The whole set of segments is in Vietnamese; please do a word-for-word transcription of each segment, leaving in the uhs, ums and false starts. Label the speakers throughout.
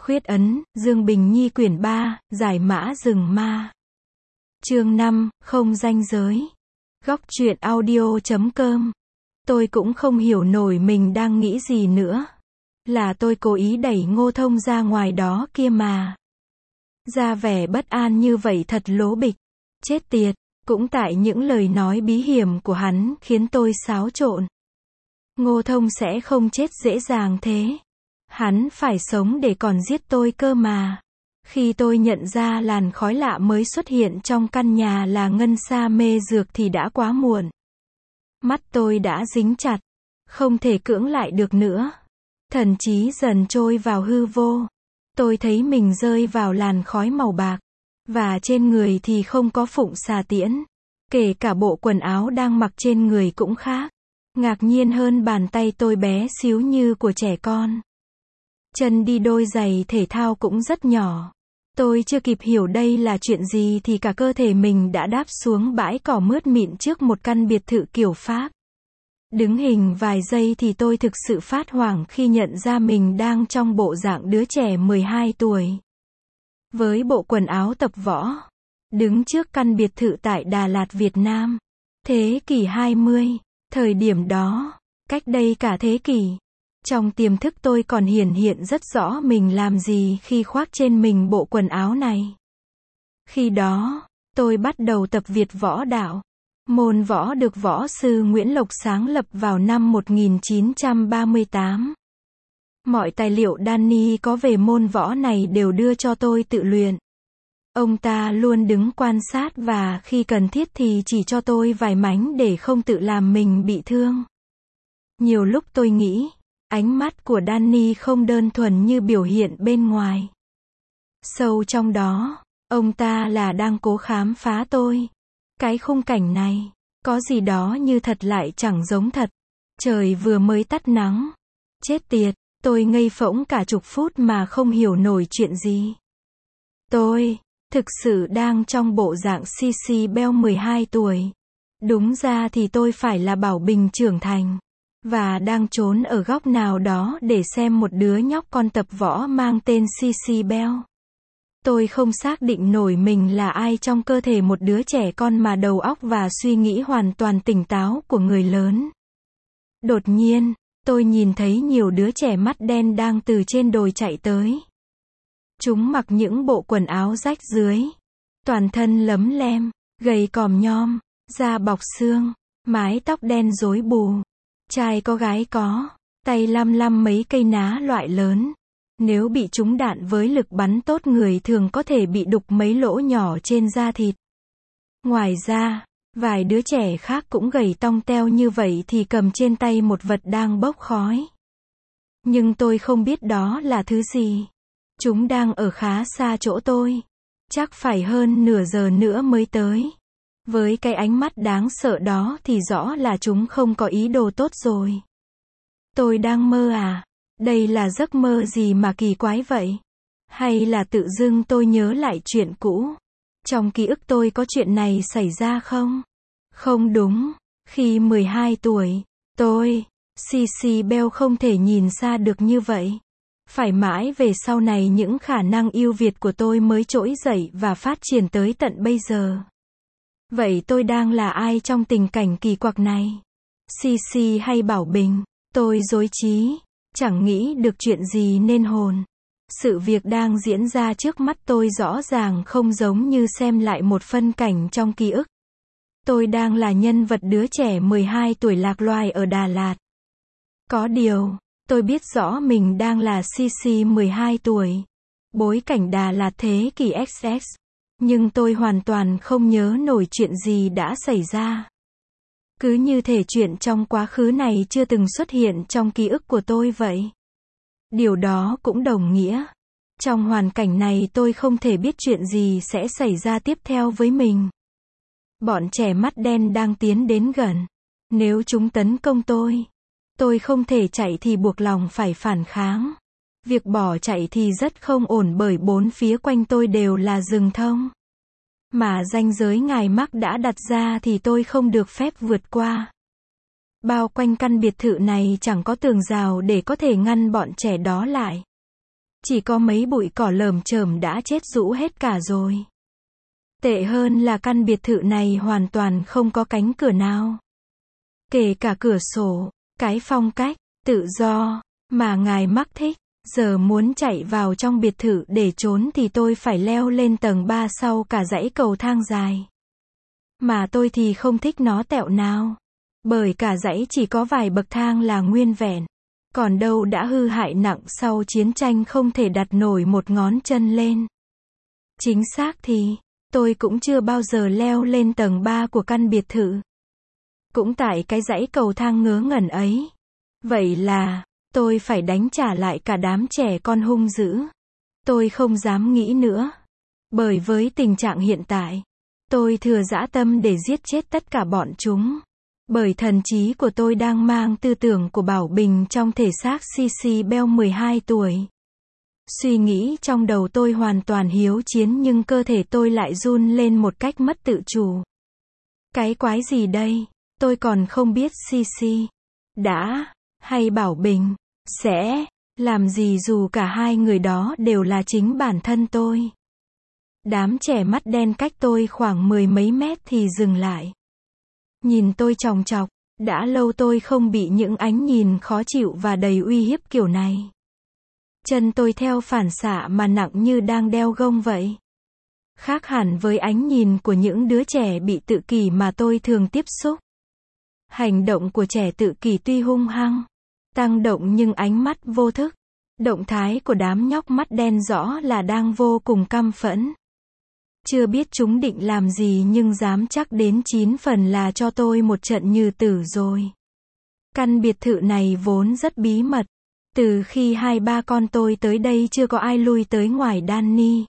Speaker 1: Khuyết ấn, Dương Bình Nhi quyển ba, Giải mã rừng ma. Chương năm, không ranh giới. Góc truyện audio chấm com. Tôi cũng không hiểu nổi mình đang nghĩ gì nữa. Là tôi cố ý đẩy Ngô Thông ra ngoài đó kia mà. Ra vẻ bất an như vậy thật lố bịch. Chết tiệt, cũng tại những lời nói bí hiểm của hắn khiến tôi xáo trộn. Ngô Thông sẽ không chết dễ dàng thế. Hắn phải sống để còn giết tôi cơ mà. Khi tôi nhận ra làn khói lạ mới xuất hiện trong căn nhà là ngân sa mê dược thì đã quá muộn. Mắt tôi đã dính chặt, không thể cưỡng lại được nữa. Thần trí dần trôi vào hư vô. Tôi thấy mình rơi vào làn khói màu bạc. Và trên người thì không có phụng xà tiễn. Kể cả bộ quần áo đang mặc trên người cũng khác. Ngạc nhiên hơn, bàn tay tôi bé xíu như của trẻ con. Chân đi đôi giày thể thao cũng rất nhỏ. Tôi chưa kịp hiểu đây là chuyện gì thì cả cơ thể mình đã đáp xuống bãi cỏ mướt mịn trước một căn biệt thự kiểu Pháp. Đứng hình vài giây thì tôi thực sự phát hoảng khi nhận ra mình đang trong bộ dạng đứa trẻ mười hai tuổi. Với bộ quần áo tập võ. Đứng trước căn biệt thự tại Đà Lạt, Việt Nam. Thế kỷ hai mươi. Thời điểm đó, cách đây cả thế kỷ. Trong tiềm thức tôi còn hiển hiện rất rõ mình làm gì khi khoác trên mình bộ quần áo này. Khi đó, tôi bắt đầu tập Việt võ đạo. Môn võ được võ sư Nguyễn Lộc sáng lập vào năm một nghìn chín trăm ba mươi tám. Mọi tài liệu Danny có về môn võ này đều đưa cho tôi tự luyện. Ông ta luôn đứng quan sát và khi cần thiết thì chỉ cho tôi vài mánh để không tự làm mình bị thương. Nhiều lúc tôi nghĩ, ánh mắt của Danny không đơn thuần như biểu hiện bên ngoài. Sâu trong đó, ông ta là đang cố khám phá tôi. Cái khung cảnh này, có gì đó như thật lại chẳng giống thật. Trời vừa mới tắt nắng. Chết tiệt, tôi ngây phỗng cả chục phút mà không hiểu nổi chuyện gì. Tôi, thực sự đang trong bộ dạng Sissy Bell mười hai tuổi. Đúng ra thì tôi phải là Bảo Bình trưởng thành. Và đang trốn ở góc nào đó để xem một đứa nhóc con tập võ mang tên Sissy Bell. Tôi không xác định nổi mình là ai trong cơ thể một đứa trẻ con mà đầu óc và suy nghĩ hoàn toàn tỉnh táo của người lớn. Đột nhiên, tôi nhìn thấy nhiều đứa trẻ mắt đen đang từ trên đồi chạy tới. Chúng mặc những bộ quần áo rách rưới. Toàn thân lấm lem, gầy còm nhom, da bọc xương, mái tóc đen rối bù. Trai có gái có, tay lăm lăm mấy cây ná loại lớn. Nếu bị trúng đạn với lực bắn tốt người thường có thể bị đục mấy lỗ nhỏ trên da thịt. Ngoài ra, vài đứa trẻ khác cũng gầy tong teo như vậy thì cầm trên tay một vật đang bốc khói. Nhưng tôi không biết đó là thứ gì. Chúng đang ở khá xa chỗ tôi. Chắc phải hơn nửa giờ nữa mới tới. Với cái ánh mắt đáng sợ đó thì rõ là chúng không có ý đồ tốt rồi. Tôi đang mơ à? Đây là giấc mơ gì mà kỳ quái vậy? Hay là tự dưng tôi nhớ lại chuyện cũ? Trong ký ức tôi có chuyện này xảy ra không? Không đúng. Khi mười hai tuổi, tôi, Sissy Bell không thể nhìn xa được như vậy. Phải mãi về sau này những khả năng ưu việt của tôi mới trỗi dậy và phát triển tới tận bây giờ. Vậy tôi đang là ai trong tình cảnh kỳ quặc này? Sissy hay Bảo Bình? Tôi rối trí, chẳng nghĩ được chuyện gì nên hồn. Sự việc đang diễn ra trước mắt tôi rõ ràng không giống như xem lại một phân cảnh trong ký ức. Tôi đang là nhân vật đứa trẻ mười hai tuổi lạc loài ở Đà Lạt. Có điều, tôi biết rõ mình đang là Sissy mười hai tuổi. Bối cảnh Đà Lạt thế kỷ ích ích. Nhưng tôi hoàn toàn không nhớ nổi chuyện gì đã xảy ra. Cứ như thể chuyện trong quá khứ này chưa từng xuất hiện trong ký ức của tôi vậy. Điều đó cũng đồng nghĩa, trong hoàn cảnh này tôi không thể biết chuyện gì sẽ xảy ra tiếp theo với mình. Bọn trẻ mắt đen đang tiến đến gần. Nếu chúng tấn công tôi, tôi không thể chạy thì buộc lòng phải phản kháng. Việc bỏ chạy thì rất không ổn bởi bốn phía quanh tôi đều là rừng thông. Mà ranh giới ngài Mark đã đặt ra thì tôi không được phép vượt qua. Bao quanh căn biệt thự này chẳng có tường rào để có thể ngăn bọn trẻ đó lại. Chỉ có mấy bụi cỏ lởm chởm đã chết rũ hết cả rồi. Tệ hơn là căn biệt thự này hoàn toàn không có cánh cửa nào. Kể cả cửa sổ, cái phong cách, tự do, mà ngài mắc thích. Giờ muốn chạy vào trong biệt thự để trốn thì tôi phải leo lên tầng ba sau cả dãy cầu thang dài. Mà tôi thì không thích nó tẹo nào. Bởi cả dãy chỉ có vài bậc thang là nguyên vẹn. Còn đâu đã hư hại nặng sau chiến tranh không thể đặt nổi một ngón chân lên. Chính xác thì, tôi cũng chưa bao giờ leo lên tầng ba của căn biệt thự. Cũng tại cái dãy cầu thang ngớ ngẩn ấy. Vậy là, tôi phải đánh trả lại cả đám trẻ con hung dữ. Tôi không dám nghĩ nữa. Bởi với tình trạng hiện tại, tôi thừa dã tâm để giết chết tất cả bọn chúng. Bởi thần trí của tôi đang mang tư tưởng của Bảo Bình trong thể xác Cici Bell mười hai tuổi. Suy nghĩ trong đầu tôi hoàn toàn hiếu chiến nhưng cơ thể tôi lại run lên một cách mất tự chủ. Cái quái gì đây? Tôi còn không biết Cici đã, hay Bảo Bình sẽ làm gì dù cả hai người đó đều là chính bản thân tôi. Đám trẻ mắt đen cách tôi khoảng mười mấy mét thì dừng lại. Nhìn tôi chòng chọc, đã lâu tôi không bị những ánh nhìn khó chịu và đầy uy hiếp kiểu này. Chân tôi theo phản xạ mà nặng như đang đeo gông vậy. Khác hẳn với ánh nhìn của những đứa trẻ bị tự kỷ mà tôi thường tiếp xúc. Hành động của trẻ tự kỷ tuy hung hăng, tăng động nhưng ánh mắt vô thức. Động thái của đám nhóc mắt đen rõ là đang vô cùng căm phẫn. Chưa biết chúng định làm gì nhưng dám chắc đến chín phần là cho tôi một trận như tử rồi. Căn biệt thự này vốn rất bí mật. Từ khi hai ba con tôi tới đây chưa có ai lui tới ngoài Danny.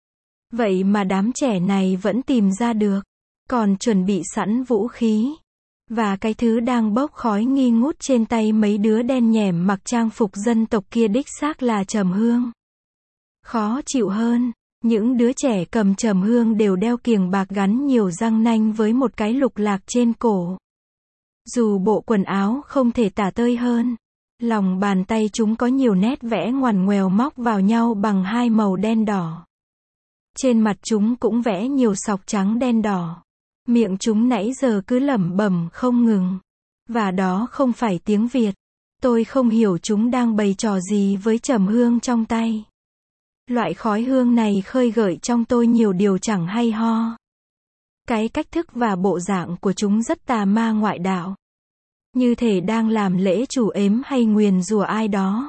Speaker 1: Vậy mà đám trẻ này vẫn tìm ra được. Còn chuẩn bị sẵn vũ khí. Và cái thứ đang bốc khói nghi ngút trên tay mấy đứa đen nhẻm mặc trang phục dân tộc kia đích xác là trầm hương. Khó chịu hơn, những đứa trẻ cầm trầm hương đều đeo kiềng bạc gắn nhiều răng nanh với một cái lục lạc trên cổ. Dù bộ quần áo không thể tả tơi hơn, lòng bàn tay chúng có nhiều nét vẽ ngoằn ngoèo móc vào nhau bằng hai màu đen đỏ. Trên mặt chúng cũng vẽ nhiều sọc trắng đen đỏ. Miệng chúng nãy giờ cứ lẩm bẩm không ngừng. Và đó không phải tiếng Việt. Tôi không hiểu chúng đang bày trò gì với trầm hương trong tay. Loại khói hương này khơi gợi trong tôi nhiều điều chẳng hay ho. Cái cách thức và bộ dạng của chúng rất tà ma ngoại đạo. Như thể đang làm lễ chủ ếm hay nguyền rủa ai đó.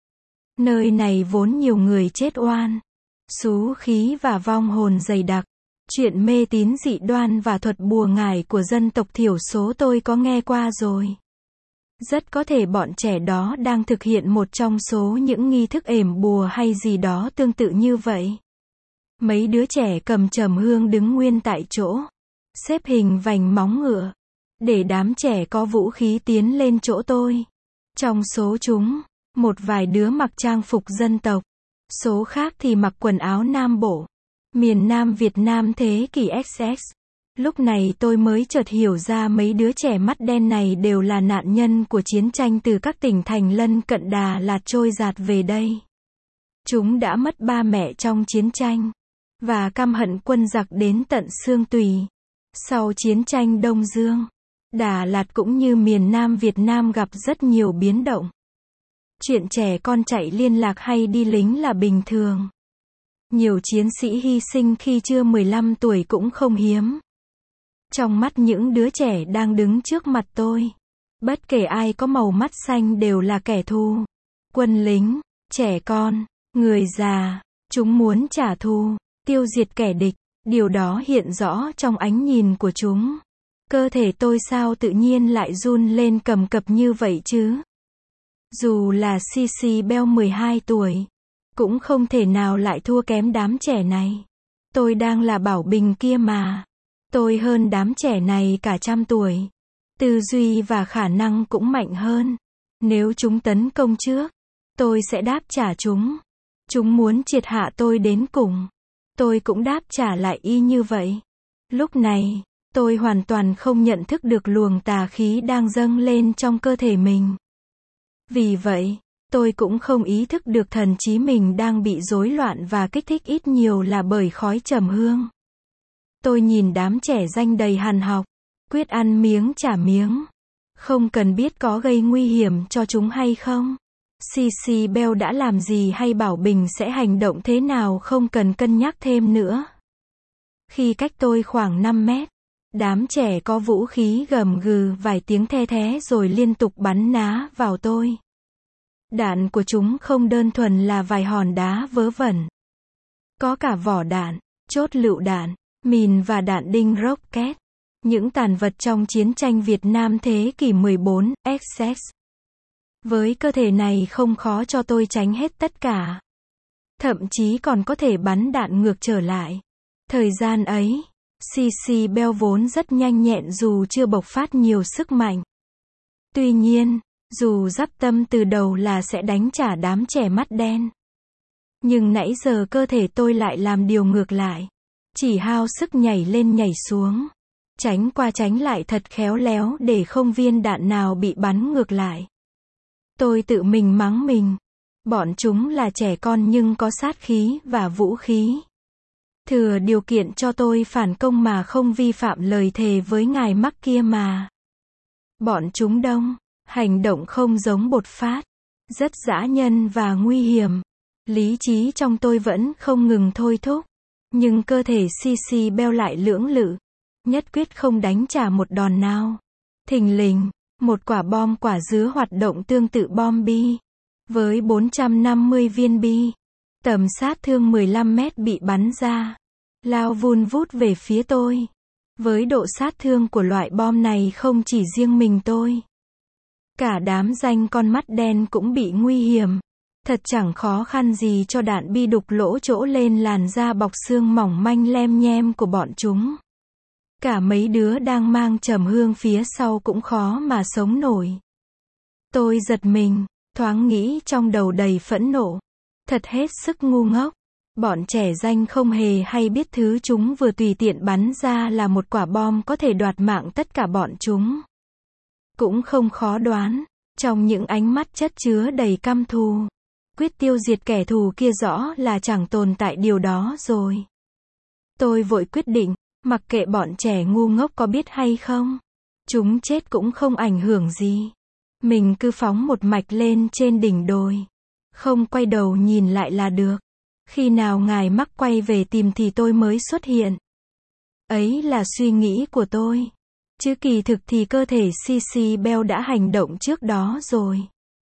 Speaker 1: Nơi này vốn nhiều người chết oan, xú khí và vong hồn dày đặc. Chuyện mê tín dị đoan và thuật bùa ngải của dân tộc thiểu số tôi có nghe qua rồi. Rất có thể bọn trẻ đó đang thực hiện một trong số những nghi thức ềm bùa hay gì đó tương tự như vậy. Mấy đứa trẻ cầm trầm hương đứng nguyên tại chỗ, xếp hình vành móng ngựa, để đám trẻ có vũ khí tiến lên chỗ tôi. Trong số chúng, một vài đứa mặc trang phục dân tộc, số khác thì mặc quần áo Nam Bộ, miền Nam Việt Nam thế kỷ ích ích. Lúc này tôi mới chợt hiểu ra mấy đứa trẻ mắt đen này đều là nạn nhân của chiến tranh từ các tỉnh thành lân cận Đà Lạt trôi dạt về đây. Chúng đã mất ba mẹ trong chiến tranh, và căm hận quân giặc đến tận xương tủy. Sau chiến tranh Đông Dương, Đà Lạt cũng như miền Nam Việt Nam gặp rất nhiều biến động. Chuyện trẻ con chạy liên lạc hay đi lính là bình thường. Nhiều chiến sĩ hy sinh khi chưa mười lăm tuổi cũng không hiếm. Trong mắt những đứa trẻ đang đứng trước mặt tôi, bất kể ai có màu mắt xanh đều là kẻ thù. Quân lính, trẻ con, người già, chúng muốn trả thù, tiêu diệt kẻ địch. Điều đó hiện rõ trong ánh nhìn của chúng. Cơ thể tôi sao tự nhiên lại run lên cầm cập như vậy chứ? Dù là Cici Bell mười hai tuổi, cũng không thể nào lại thua kém đám trẻ này. Tôi đang là Bảo Bình kia mà. Tôi hơn đám trẻ này cả trăm tuổi. Tư duy và khả năng cũng mạnh hơn. Nếu chúng tấn công trước, tôi sẽ đáp trả chúng. Chúng muốn triệt hạ tôi đến cùng. Tôi cũng đáp trả lại y như vậy. Lúc này, tôi hoàn toàn không nhận thức được luồng tà khí đang dâng lên trong cơ thể mình. Vì vậy, Tôi cũng không ý thức được thần trí mình đang bị rối loạn và kích thích ít nhiều là bởi khói trầm hương. Tôi nhìn đám trẻ ranh đầy hằn học, quyết ăn miếng trả miếng. Không cần biết có gây nguy hiểm cho chúng hay không. xê xê Bell đã làm gì hay Bảo Bình sẽ hành động thế nào không cần cân nhắc thêm nữa. Khi cách tôi khoảng năm mét, đám trẻ có vũ khí gầm gừ vài tiếng the thé rồi liên tục bắn ná vào tôi. Đạn của chúng không đơn thuần là vài hòn đá vớ vẩn. Có cả vỏ đạn, chốt lựu đạn, mìn và đạn đinh rocket. Những tàn vật trong chiến tranh Việt Nam thế kỷ mười bốn, ích ét. Với cơ thể này không khó cho tôi tránh hết tất cả. Thậm chí còn có thể bắn đạn ngược trở lại. Thời gian ấy, xê xê Bell vốn rất nhanh nhẹn dù chưa bộc phát nhiều sức mạnh. Tuy nhiên, dù dắp tâm từ đầu là sẽ đánh trả đám trẻ mắt đen. Nhưng nãy giờ cơ thể tôi lại làm điều ngược lại. Chỉ hao sức nhảy lên nhảy xuống. Tránh qua tránh lại thật khéo léo để không viên đạn nào bị bắn ngược lại. Tôi tự mình mắng mình. Bọn chúng là trẻ con nhưng có sát khí và vũ khí. Thừa điều kiện cho tôi phản công mà không vi phạm lời thề với ngài mắc kia mà. Bọn chúng đông, hành động không giống bột phát, rất dã nhân và nguy hiểm. Lý trí trong tôi vẫn không ngừng thôi thúc, nhưng cơ thể xê xê Bell lại lưỡng lự, nhất quyết không đánh trả một đòn nào. Thình lình, một quả bom quả dứa hoạt động tương tự bom bi, với bốn trăm năm mươi viên bi, tầm sát thương mười lăm mét bị bắn ra, lao vun vút về phía tôi. Với độ sát thương của loại bom này không chỉ riêng mình tôi, cả đám ranh con mắt đen cũng bị nguy hiểm. Thật chẳng khó khăn gì cho đạn bi đục lỗ chỗ lên làn da bọc xương mỏng manh lem nhem của bọn chúng. Cả mấy đứa đang mang trầm hương phía sau cũng khó mà sống nổi. Tôi giật mình, thoáng nghĩ trong đầu đầy phẫn nộ. Thật hết sức ngu ngốc. Bọn trẻ ranh không hề hay biết thứ chúng vừa tùy tiện bắn ra là một quả bom có thể đoạt mạng tất cả bọn chúng. Cũng không khó đoán, trong những ánh mắt chất chứa đầy căm thù, quyết tiêu diệt kẻ thù kia rõ là chẳng tồn tại điều đó rồi. Tôi vội quyết định, mặc kệ bọn trẻ ngu ngốc có biết hay không, chúng chết cũng không ảnh hưởng gì. Mình cứ phóng một mạch lên trên đỉnh đồi, không quay đầu nhìn lại là được. Khi nào ngài mắc quay về tìm thì tôi mới xuất hiện. Ấy là suy nghĩ của tôi. Chứ kỳ thực thì cơ thể xê xê Bell đã hành động trước đó rồi.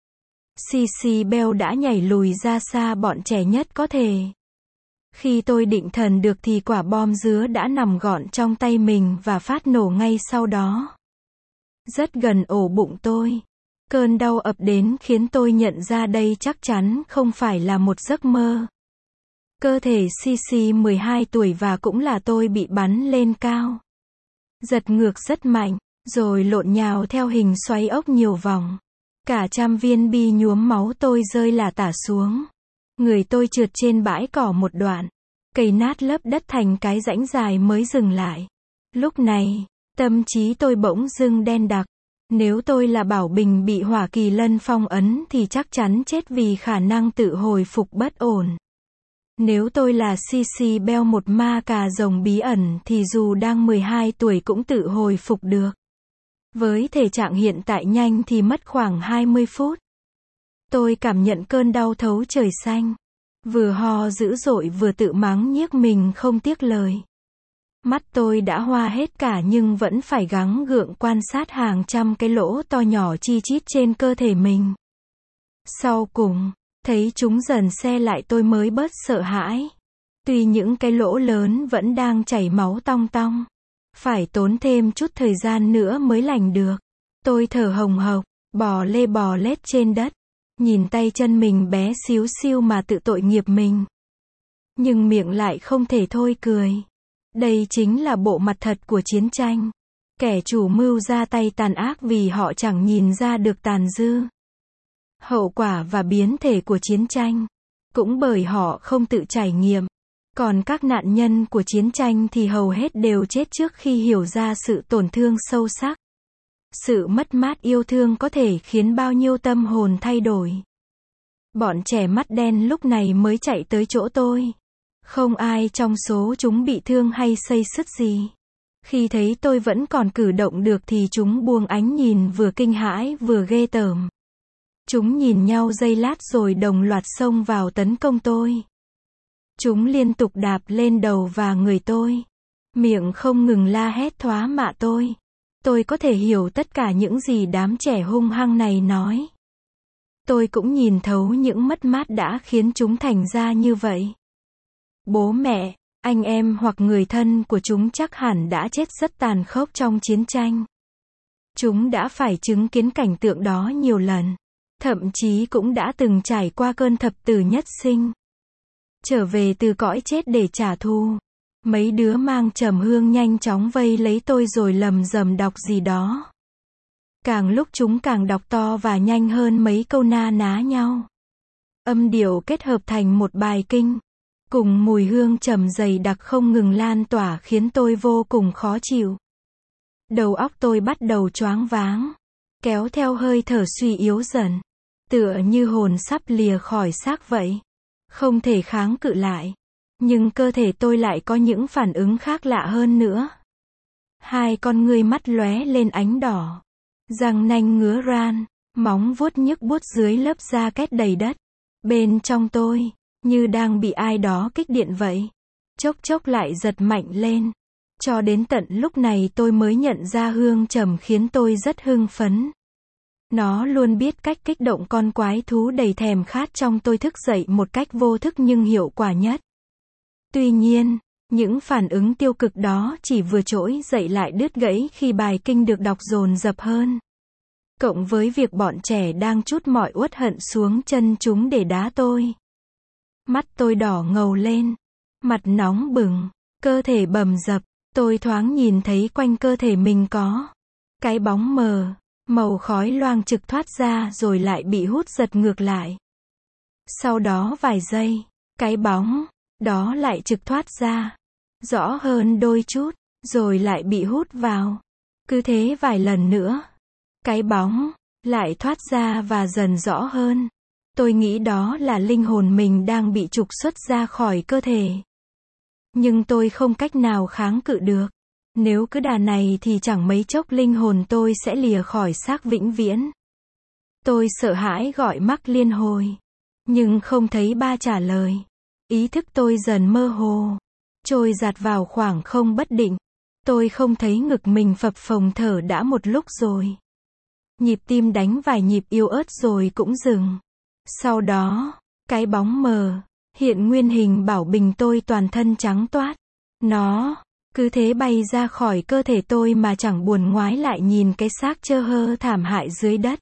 Speaker 1: xê xê Bell đã nhảy lùi ra xa bọn trẻ nhất có thể. Khi tôi định thần được thì quả bom dứa đã nằm gọn trong tay mình và phát nổ ngay sau đó. Rất gần ổ bụng tôi. Cơn đau ập đến khiến tôi nhận ra đây chắc chắn không phải là một giấc mơ. Cơ thể xê xê mười hai tuổi và cũng là tôi bị bắn lên cao. Giật ngược rất mạnh, rồi lộn nhào theo hình xoáy ốc nhiều vòng. Cả trăm viên bi nhuốm máu tôi rơi lả tả xuống. Người tôi trượt trên bãi cỏ một đoạn. Cây nát lớp đất thành cái rãnh dài mới dừng lại. Lúc này, tâm trí tôi bỗng dưng đen đặc. Nếu tôi là Bảo Bình bị Hỏa Kỳ Lân phong ấn thì chắc chắn chết vì khả năng tự hồi phục bất ổn. Nếu tôi là xê xê Bell một ma cà rồng bí ẩn thì dù đang mười hai tuổi cũng tự hồi phục được. Với thể trạng hiện tại nhanh thì mất khoảng hai mươi phút. Tôi cảm nhận cơn đau thấu trời xanh. Vừa ho dữ dội vừa tự mắng nhiếc mình không tiếc lời. Mắt tôi đã hoa hết cả nhưng vẫn phải gắng gượng quan sát hàng trăm cái lỗ to nhỏ chi chít trên cơ thể mình. Sau cùng, thấy chúng dần se lại tôi mới bớt sợ hãi. Tuy những cái lỗ lớn vẫn đang chảy máu tong tong. Phải tốn thêm chút thời gian nữa mới lành được. Tôi thở hồng hộc, bò lê bò lết trên đất. Nhìn tay chân mình bé xíu xiu mà tự tội nghiệp mình. Nhưng miệng lại không thể thôi cười. Đây chính là bộ mặt thật của chiến tranh. Kẻ chủ mưu ra tay tàn ác vì họ chẳng nhìn ra được tàn dư, hậu quả và biến thể của chiến tranh. Cũng bởi họ không tự trải nghiệm. Còn các nạn nhân của chiến tranh thì hầu hết đều chết trước khi hiểu ra sự tổn thương sâu sắc. Sự mất mát yêu thương có thể khiến bao nhiêu tâm hồn thay đổi. Bọn trẻ mắt đen lúc này mới chạy tới chỗ tôi. Không ai trong số chúng bị thương hay xây xước gì. Khi thấy tôi vẫn còn cử động được thì chúng buông ánh nhìn vừa kinh hãi vừa ghê tởm. Chúng nhìn nhau giây lát rồi đồng loạt xông vào tấn công tôi. Chúng liên tục đạp lên đầu và người tôi. Miệng không ngừng la hét thoá mạ tôi. Tôi có thể hiểu tất cả những gì đám trẻ hung hăng này nói. Tôi cũng nhìn thấu những mất mát đã khiến chúng thành ra như vậy. Bố mẹ, anh em hoặc người thân của chúng chắc hẳn đã chết rất tàn khốc trong chiến tranh. Chúng đã phải chứng kiến cảnh tượng đó nhiều lần. Thậm chí cũng đã từng trải qua cơn thập tử nhất sinh. Trở về từ cõi chết để trả thù. Mấy đứa mang trầm hương nhanh chóng vây lấy tôi rồi lầm rầm đọc gì đó. Càng lúc chúng càng đọc to và nhanh hơn mấy câu na ná nhau. Âm điệu kết hợp thành một bài kinh. Cùng mùi hương trầm dày đặc không ngừng lan tỏa khiến tôi vô cùng khó chịu. Đầu óc tôi bắt đầu choáng váng. Kéo theo hơi thở suy yếu dần. Tựa như hồn sắp lìa khỏi xác vậy. Không thể kháng cự lại. Nhưng cơ thể tôi lại có những phản ứng khác lạ hơn nữa. Hai con ngươi mắt lóe lên ánh đỏ. Răng nanh ngứa ran. Móng vuốt nhức buốt dưới lớp da két đầy đất. Bên trong tôi, như đang bị ai đó kích điện vậy. Chốc chốc lại giật mạnh lên. Cho đến tận lúc này tôi mới nhận ra hương trầm khiến tôi rất hưng phấn. Nó luôn biết cách kích động con quái thú đầy thèm khát trong tôi thức dậy một cách vô thức nhưng hiệu quả nhất. Tuy nhiên, những phản ứng tiêu cực đó chỉ vừa trỗi dậy lại đứt gãy khi bài kinh được đọc dồn dập hơn. Cộng với việc bọn trẻ đang trút mọi uất hận xuống chân chúng để đá tôi. Mắt tôi đỏ ngầu lên. Mặt nóng bừng. Cơ thể bầm dập. Tôi thoáng nhìn thấy quanh cơ thể mình có cái bóng mờ. Màu khói loang trực thoát ra rồi lại bị hút giật ngược lại. Sau đó vài giây, cái bóng đó lại trực thoát ra. Rõ hơn đôi chút, rồi lại bị hút vào. Cứ thế vài lần nữa. Cái bóng lại thoát ra và dần rõ hơn. Tôi nghĩ đó là linh hồn mình đang bị trục xuất ra khỏi cơ thể. Nhưng tôi không cách nào kháng cự được. Nếu cứ đà này thì chẳng mấy chốc linh hồn tôi sẽ lìa khỏi xác vĩnh viễn. Tôi sợ hãi gọi mắc liên hồi. Nhưng không thấy ba trả lời. Ý thức tôi dần mơ hồ. Trôi dạt vào khoảng không bất định. Tôi không thấy ngực mình phập phồng thở đã một lúc rồi. Nhịp tim đánh vài nhịp yếu ớt rồi cũng dừng. Sau đó, cái bóng mờ, hiện nguyên hình bảo bình tôi toàn thân trắng toát. Nó cứ thế bay ra khỏi cơ thể tôi mà chẳng buồn ngoái lại nhìn cái xác trơ hơ thảm hại dưới đất.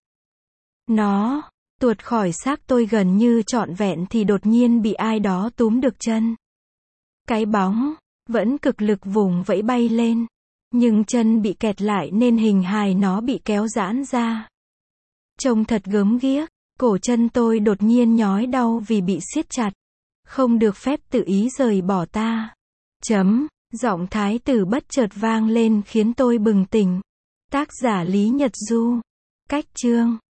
Speaker 1: Nó tuột khỏi xác tôi gần như trọn vẹn thì đột nhiên bị ai đó túm được chân. Cái bóng vẫn cực lực vùng vẫy bay lên, nhưng chân bị kẹt lại nên hình hài nó bị kéo giãn ra. Trông thật gớm ghiếc, cổ chân tôi đột nhiên nhói đau vì bị siết chặt. Không được phép tự ý rời bỏ ta. Chấm. Giọng thái tử bất chợt vang lên khiến tôi bừng tỉnh. Tác giả Lý Nhật Du. Cách chương